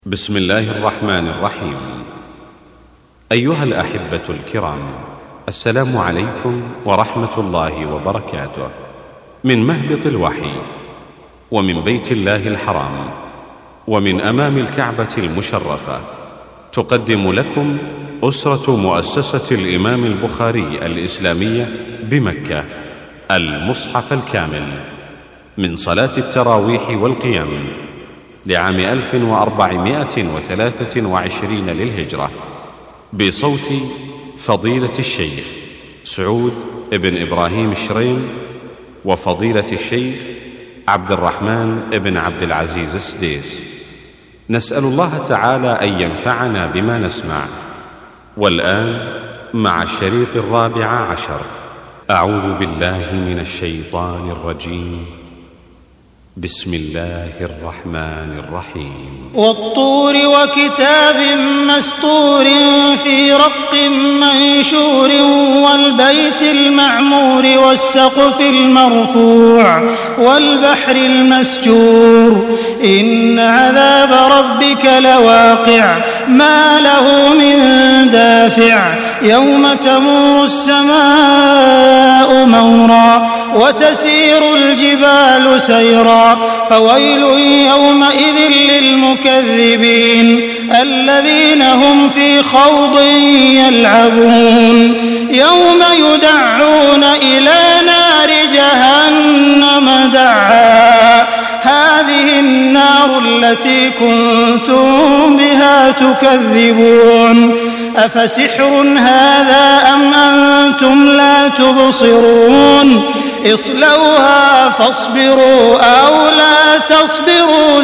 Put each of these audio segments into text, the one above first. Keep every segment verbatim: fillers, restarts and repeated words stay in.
بسم الله الرحمن الرحيم. أيها الأحبة الكرام، السلام عليكم ورحمة الله وبركاته. من مهبط الوحي ومن بيت الله الحرام ومن أمام الكعبة المشرفة، تقدم لكم أسرة مؤسسة الإمام البخاري الإسلامية بمكة المصحف الكامل من صلاة التراويح والقيام لعام ألف وأربعمائة وثلاثة وعشرين للهجرة، بصوت فضيلة الشيخ سعود بن إبراهيم الشريم وفضيلة الشيخ عبد الرحمن بن عبد العزيز السديس. نسأل الله تعالى أن ينفعنا بما نسمع. والآن مع الشريط الرابع عشر. أعوذ بالله من الشيطان الرجيم. بسم الله الرحمن الرحيم. والطور وكتاب مسطور في رق منشور والبيت المعمور والسقف المرفوع والبحر المسجور. إن عذاب ربك لواقع ما له من دافع يوم تمور السماء مورا وتسير الجبال سيرا. فويل يومئذ للمكذبين الذين هم في خوض يلعبون. يوم يدعون إلى نار جهنم دعا. هذه النار التي كنتم بها تكذبون. أفسحر هذا أم أنتم لا تبصرون. اصلوها فاصبروا أو لا تصبروا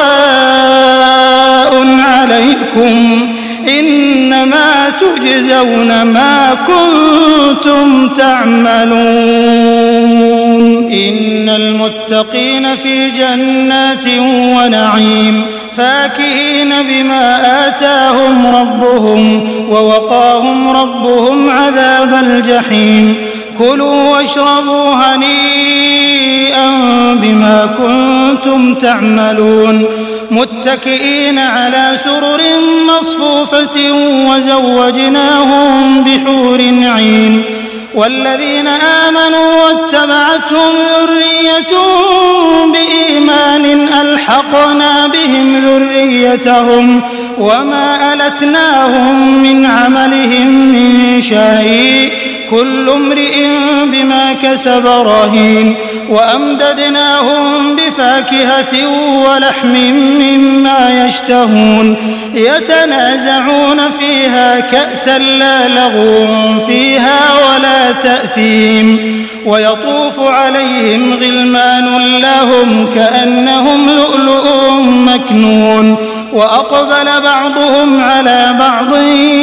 سواء عليكم إنما تجزون ما كنتم تعملون. إن المتقين في جنات ونعيم فاكهين بما آتاهم ربهم ووقاهم ربهم عذاب الجحيم. كلوا واشربوا هنيئا بما كنتم تعملون. متكئين على سرر مصفوفة وزوجناهم بحور عين. والذين آمنوا واتبعتهم ذريتهم بإيمان ألحقنا بهم ذريتهم وما ألتناهم من عملهم من شيء كل امرئ بما كسب رهين. وأمددناهم بفاكهة ولحم مما يشتهون. يتنازعون فيها كأسا لا لغو فيها ولا تأثيم. ويطوف عليهم غلمان لهم كأنهم لؤلؤ مكنون. وأقبل بعضهم على بعض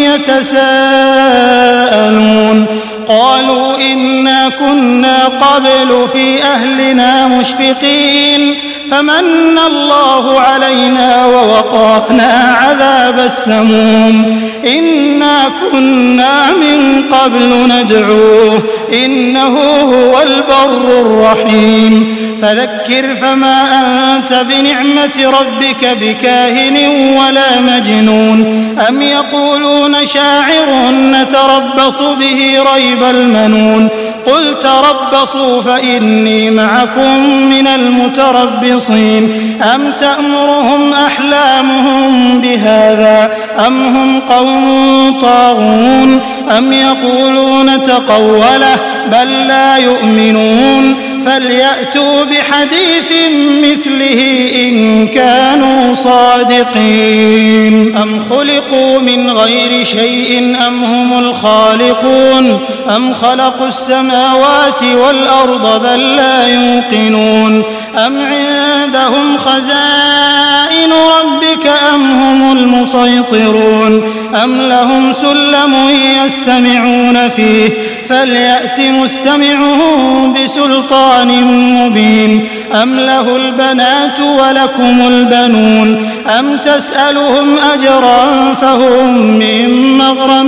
يتساءلون. قالوا إنا كنا قبل في أهلنا مشفقين فمن الله علينا ووقانا عذاب السموم. إنا كنا من قبل ندعوه إنه هو البر الرحيم. فذكر فما أنت بنعمة ربك بكاهن ولا مجنون. أم يقولون شاعر نتربص به ريب المنون. قل تربصوا فإني معكم من المتربصين. أم تأمرهم أحلامهم بهذا أم هم قوم طاغون. أم يقولون تقوله بل لا يؤمنون. فليأتوا بحديث مثله إن كانوا صادقين. أم خلقوا من غير شيء أم هم الخالقون. أم خلقوا السماوات والأرض بل لا يوقنون. أم عندهم خزائن ربك أم هم المسيطرون. أم لهم سلم يستمعون فيه فليأت مستمعهم بسلطان مبين. أم له البنات ولكم البنون. أم تسألهم أجرا فهم من مغرم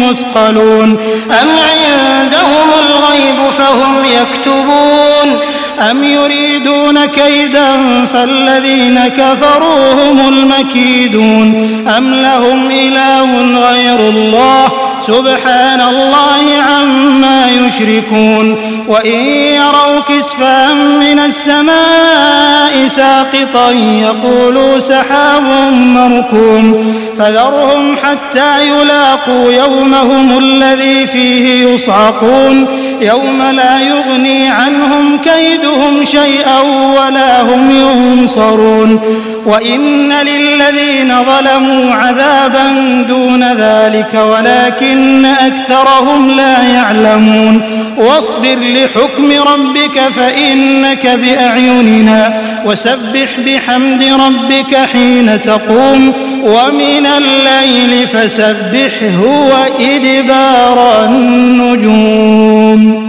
مثقلون. أم عندهم الغيب فهم يكتبون. أم يريدون كيدا فالذين كفروا هم المكيدون أم لهم إله غير الله سبحان الله عما يشركون وإن يروا كسفا من السماء ساقطا يقولوا سحاب مركوم فذرهم حتى يلاقوا يومهم الذي فيه يصعقون يوم لا يغني عنهم كيدهم شيئا ولا هم ينصرون وإن للذين ظلموا عذابا دون ذلك ولكن أكثرهم لا يعلمون واصبر لحكم ربك فإنك بأعيننا وسبح بحمد ربك حين تقوم ومن الليل فسبحه وإدبار النجوم.